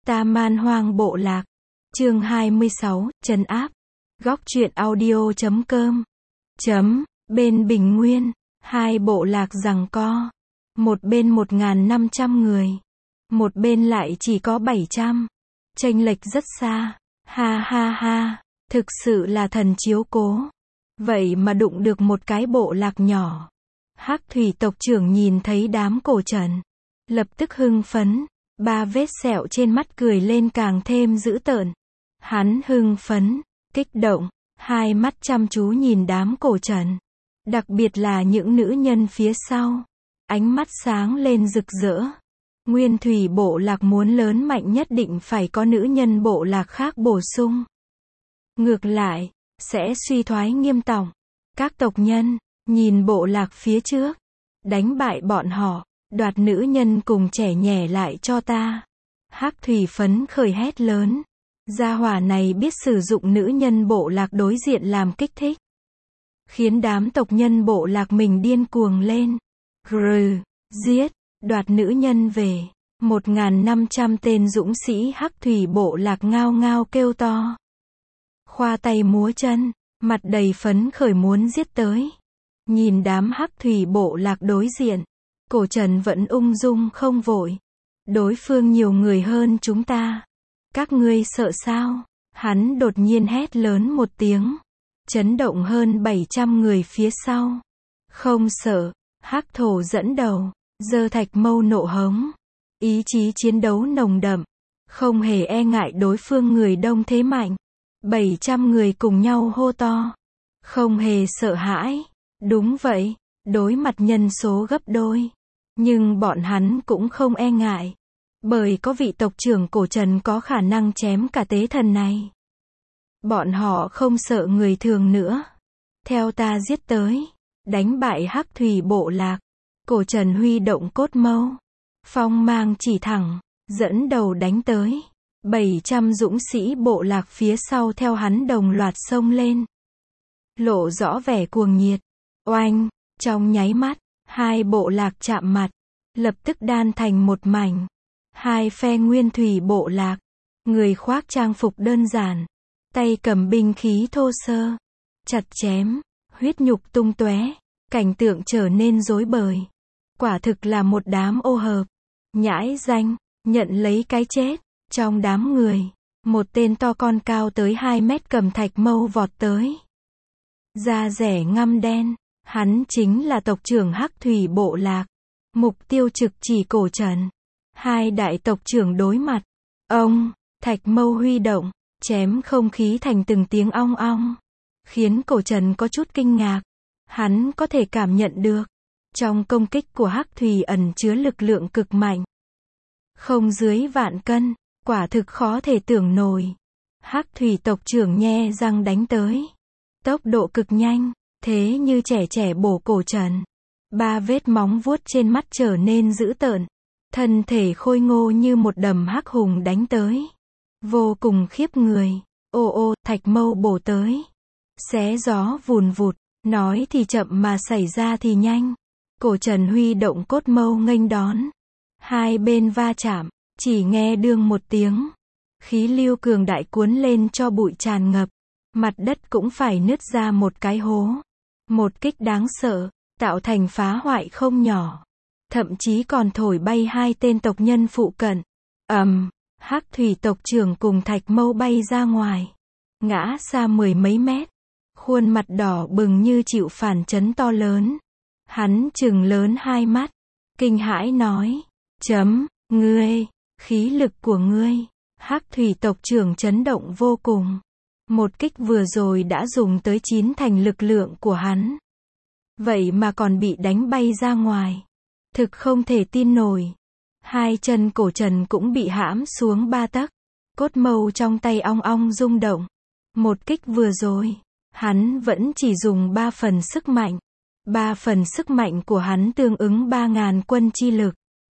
Ta Man Hoang Bộ Lạc. Chương 26, trấn áp. Góc truyện audio.com. Bên Bình Nguyên, hai bộ lạc giằng co. Một bên 1.500 người. Một bên lại chỉ có 700. Chênh lệch rất xa. Ha ha ha. Thực sự là thần chiếu cố. Vậy mà đụng được một cái bộ lạc nhỏ. Hắc thủy tộc trưởng nhìn thấy đám cổ trần. Lập tức hưng phấn. 3 vết sẹo trên mắt cười lên càng thêm dữ tợn. Hắn hưng phấn, kích động, hai mắt chăm chú nhìn đám cổ trần. Đặc biệt là những nữ nhân phía sau. Ánh mắt sáng lên rực rỡ. Nguyên thủy bộ lạc muốn lớn mạnh nhất định phải có nữ nhân bộ lạc khác bổ sung. Ngược lại, sẽ suy thoái nghiêm trọng. Các tộc nhân, nhìn bộ lạc phía trước. Đánh bại bọn họ. Đoạt nữ nhân cùng trẻ nhẻ lại cho ta. Hắc thủy phấn khởi hét lớn. Gia hỏa này biết sử dụng nữ nhân bộ lạc đối diện làm kích thích. Khiến đám tộc nhân bộ lạc mình điên cuồng lên. Giết, đoạt nữ nhân về. 1.500 tên dũng sĩ hắc thủy bộ lạc ngao ngao kêu to. Khoa tay múa chân, mặt đầy phấn khởi muốn giết tới. Nhìn đám hắc thủy bộ lạc đối diện. Cổ trần vẫn ung dung không vội. Đối phương nhiều người hơn chúng ta. Các ngươi sợ sao? Hắn đột nhiên hét lớn một tiếng. Chấn động hơn 700 người phía sau. Không sợ. Hắc thổ dẫn đầu. Giơ thạch mâu nộ hống. Ý chí chiến đấu nồng đậm. Không hề e ngại đối phương người đông thế mạnh. 700 người cùng nhau hô to. Không hề sợ hãi. Đúng vậy. Đối mặt nhân số gấp đôi. Nhưng bọn hắn cũng không e ngại. Bởi có vị tộc trưởng cổ trần có khả năng chém cả tế thần này. Bọn họ không sợ người thường nữa. Theo ta giết tới. Đánh bại hắc thủy bộ lạc. Cổ trần huy động cốt mâu. Phong mang chỉ thẳng. Dẫn đầu đánh tới. 700 dũng sĩ bộ lạc phía sau theo hắn đồng loạt xông lên. Lộ rõ vẻ cuồng nhiệt. Oanh, trong nháy mắt. Hai bộ lạc chạm mặt. Lập tức đan thành một mảnh. Hai phe nguyên thủy bộ lạc. Người khoác trang phục đơn giản. Tay cầm binh khí thô sơ. Chặt chém. Huyết nhục tung tóe. Cảnh tượng trở nên rối bời. Quả thực là một đám ô hợp. Nhãi danh. Nhận lấy cái chết. Trong đám người. Một tên to con cao tới 2 mét cầm thạch mâu vọt tới. Da rẻ ngăm đen. Hắn chính là tộc trưởng hắc thủy bộ lạc. Mục tiêu trực chỉ cổ trần. Hai đại tộc trưởng đối mặt. Ông, thạch mâu huy động, chém không khí thành từng tiếng ong ong. Khiến cổ trần có chút kinh ngạc. Hắn có thể cảm nhận được. Trong công kích của hắc thủy ẩn chứa lực lượng cực mạnh. Không dưới vạn cân, quả thực khó thể tưởng nổi. Hắc thủy tộc trưởng nhe răng đánh tới. Tốc độ cực nhanh. Thế như trẻ bổ cổ trần. 3 vết móng vuốt trên mắt trở nên dữ tợn. Thân thể khôi ngô như một đầm hắc hùng đánh tới. Vô cùng khiếp người. Ô thạch mâu bổ tới. Xé gió vùn vụt. Nói thì chậm mà xảy ra thì nhanh. Cổ trần huy động cốt mâu nghênh đón. Hai bên va chạm. Chỉ nghe đương một tiếng. Khí lưu cường đại cuốn lên cho bụi tràn ngập. Mặt đất cũng phải nứt ra một cái hố. Một kích đáng sợ, tạo thành phá hoại không nhỏ. Thậm chí còn thổi bay 2 tên tộc nhân phụ cận. Hắc thủy tộc trưởng cùng thạch mâu bay ra ngoài. Ngã xa 10 mấy mét. Khuôn mặt đỏ bừng như chịu phản chấn to lớn. Hắn trừng lớn 2 mắt. Kinh hãi nói. Ngươi, khí lực của ngươi. Hắc thủy tộc trưởng chấn động vô cùng. Một kích vừa rồi đã dùng tới 9 thành lực lượng của hắn. Vậy mà còn bị đánh bay ra ngoài. Thực không thể tin nổi. 2 chân cổ trần cũng bị hãm xuống 3 tấc. Cốt mâu trong tay ong ong rung động. Một kích vừa rồi, hắn vẫn chỉ dùng 3 phần sức mạnh. 3 phần sức mạnh của hắn tương ứng 3.000 quân chi lực.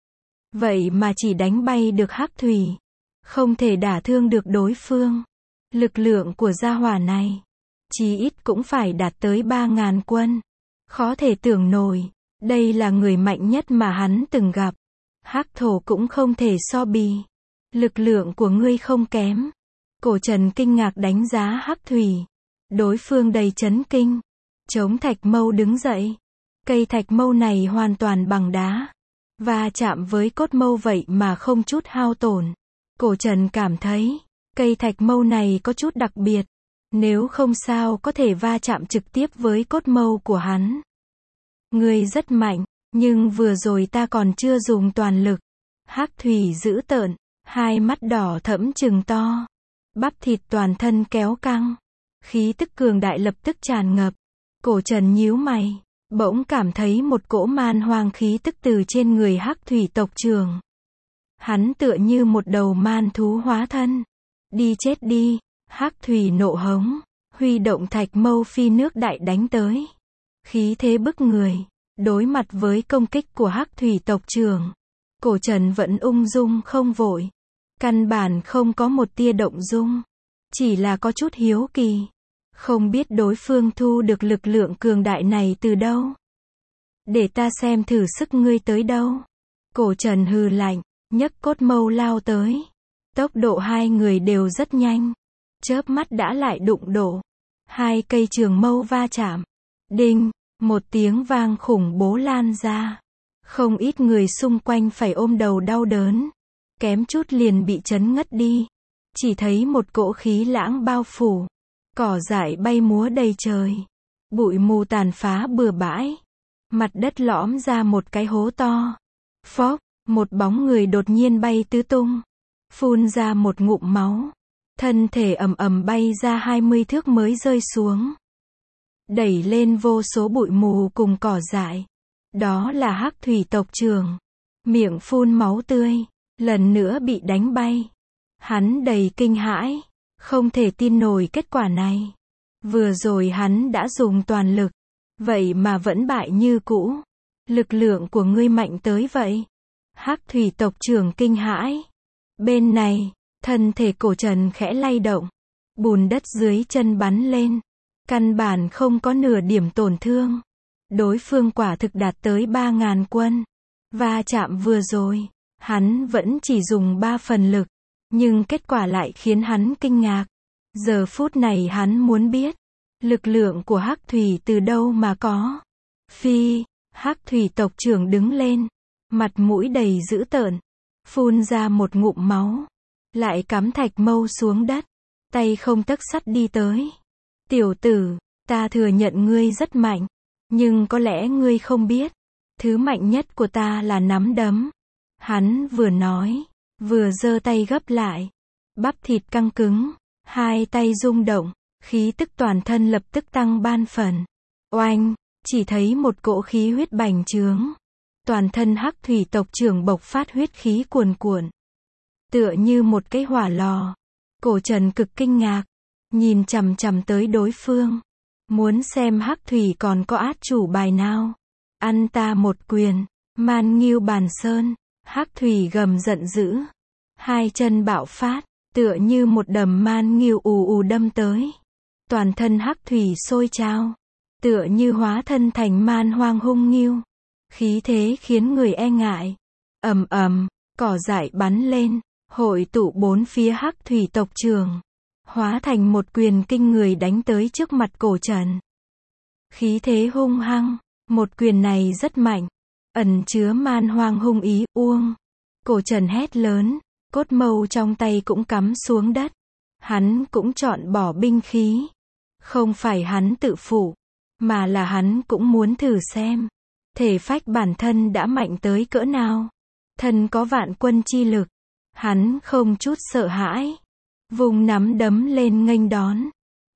Vậy mà chỉ đánh bay được hắc thủy. Không thể đả thương được đối phương. Lực lượng của gia hỏa này, chí ít cũng phải đạt tới 3.000 quân. Khó thể tưởng nổi, đây là người mạnh nhất mà hắn từng gặp. Hắc thổ cũng không thể so bì. Lực lượng của ngươi không kém. Cổ Trần kinh ngạc đánh giá Hắc Thủy. Đối phương đầy chấn kinh. Chống thạch mâu đứng dậy. Cây thạch mâu này hoàn toàn bằng đá. Và chạm với cốt mâu vậy mà không chút hao tổn. Cổ Trần cảm thấy, cây thạch mâu này có chút đặc biệt. Nếu không sao có thể va chạm trực tiếp với cốt mâu của hắn. Ngươi rất mạnh, nhưng vừa rồi ta còn chưa dùng toàn lực. Hắc Thủy dữ tợn, hai mắt đỏ thẫm trừng to. Bắp thịt toàn thân kéo căng. Khí tức cường đại lập tức tràn ngập. Cổ Trần nhíu mày, bỗng cảm thấy một cỗ man hoang khí tức từ trên người Hắc Thủy tộc trưởng. Hắn tựa như một đầu man thú hóa thân. Đi chết đi, Hắc Thủy nộ hống, huy động thạch mâu phi nước đại đánh tới. Khí thế bức người, đối mặt với công kích của Hắc Thủy tộc trưởng. Cổ Trần vẫn ung dung không vội. Căn bản không có một tia động dung. Chỉ là có chút hiếu kỳ. Không biết đối phương thu được lực lượng cường đại này từ đâu. Để ta xem thử sức ngươi tới đâu. Cổ Trần hừ lạnh, nhấc cốt mâu lao tới. Tốc độ hai người đều rất nhanh. Chớp mắt đã lại đụng độ. Hai cây trường mâu va chạm. Đinh, một tiếng vang khủng bố lan ra. Không ít người xung quanh phải ôm đầu đau đớn. Kém chút liền bị chấn ngất đi. Chỉ thấy một cỗ khí lãng bao phủ. Cỏ dại bay múa đầy trời. Bụi mù tàn phá bừa bãi. Mặt đất lõm ra một cái hố to. Phốc, một bóng người đột nhiên bay tứ tung. Phun ra một ngụm máu. Thân thể ầm ầm bay ra 20 thước mới rơi xuống. Đẩy lên vô số bụi mù cùng cỏ dại. Đó là Hắc Thủy tộc trưởng. Miệng phun máu tươi. Lần nữa bị đánh bay. Hắn đầy kinh hãi. Không thể tin nổi kết quả này. Vừa rồi hắn đã dùng toàn lực. Vậy mà vẫn bại như cũ. Lực lượng của ngươi mạnh tới vậy. Hắc Thủy tộc trưởng kinh hãi. Bên này, thân thể Cổ Trần khẽ lay động. Bùn đất dưới chân bắn lên. Căn bản không có nửa điểm tổn thương. Đối phương quả thực đạt tới 3.000 quân. Va chạm vừa rồi, hắn vẫn chỉ dùng 3 phần lực. Nhưng kết quả lại khiến hắn kinh ngạc. Giờ phút này hắn muốn biết. Lực lượng của Hắc Thủy từ đâu mà có. Phi, Hắc Thủy tộc trưởng đứng lên. Mặt mũi đầy dữ tợn. Phun ra một ngụm máu. Lại cắm thạch mâu xuống đất. Tay không tấc sắt đi tới. Tiểu tử, ta thừa nhận ngươi rất mạnh. Nhưng có lẽ ngươi không biết. Thứ mạnh nhất của ta là nắm đấm. Hắn vừa nói, vừa giơ tay gấp lại. Bắp thịt căng cứng. Hai tay rung động. Khí tức toàn thân lập tức tăng ban phần. Oanh, chỉ thấy một cỗ khí huyết bành trướng. Toàn thân Hắc Thủy tộc trưởng bộc phát huyết khí cuồn cuộn. Tựa như một cái hỏa lò. Cổ Trần cực kinh ngạc. Nhìn chằm chằm tới đối phương. Muốn xem Hắc Thủy còn có át chủ bài nào. Ăn ta một quyền. Man Ngưu Bàn Sơn. Hắc Thủy gầm giận dữ. Hai chân bạo phát. Tựa như một đầm man ngưu ù ù đâm tới. Toàn thân Hắc Thủy sôi trào. Tựa như hóa thân thành man hoang hung ngưu. Khí thế khiến người e ngại. Ầm ầm, cỏ dại bắn lên. Hội tụ bốn phía Hắc Thủy tộc trưởng. Hóa thành một quyền kinh người đánh tới trước mặt Cổ Trần. Khí thế hung hăng. Một quyền này rất mạnh. Ẩn chứa man hoang hung ý, uông. Cổ Trần hét lớn. Cốt mâu trong tay cũng cắm xuống đất. Hắn cũng chọn bỏ binh khí. Không phải hắn tự phụ. Mà là hắn cũng muốn thử xem. Thể phách bản thân đã mạnh tới cỡ nào. Thân có vạn quân chi lực. Hắn không chút sợ hãi. Vùng nắm đấm lên nghênh đón.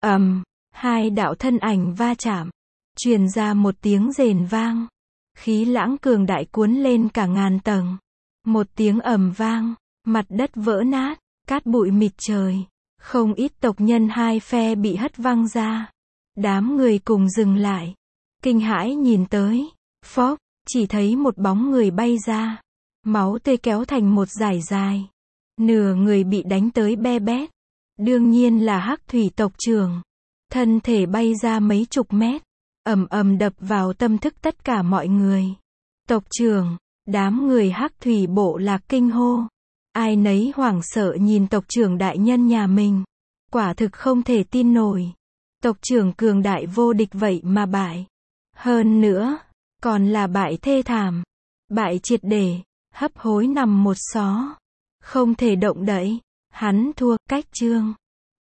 Hai đạo thân ảnh va chạm. Truyền ra một tiếng rền vang. Khí lãng cường đại cuốn lên cả ngàn tầng. Một tiếng ầm vang. Mặt đất vỡ nát. Cát bụi mịt trời. Không ít tộc nhân hai phe bị hất văng ra. Đám người cùng dừng lại. Kinh hãi nhìn tới. Phốc, chỉ thấy một bóng người bay ra. Máu tươi kéo thành một dải dài. Nửa người bị đánh tới be bét. Đương nhiên là Hắc Thủy tộc trưởng. Thân thể bay ra mấy chục mét. Ầm ầm đập vào tâm thức tất cả mọi người. Tộc trưởng, đám người Hắc Thủy bộ lạc kinh hô. Ai nấy hoảng sợ nhìn tộc trưởng đại nhân nhà mình. Quả thực không thể tin nổi. Tộc trưởng cường đại vô địch vậy mà bại. Hơn nữa, còn là bại thê thảm. Bại triệt để, hấp hối nằm một xó. Không thể động đậy. Hắn thua, cách chương.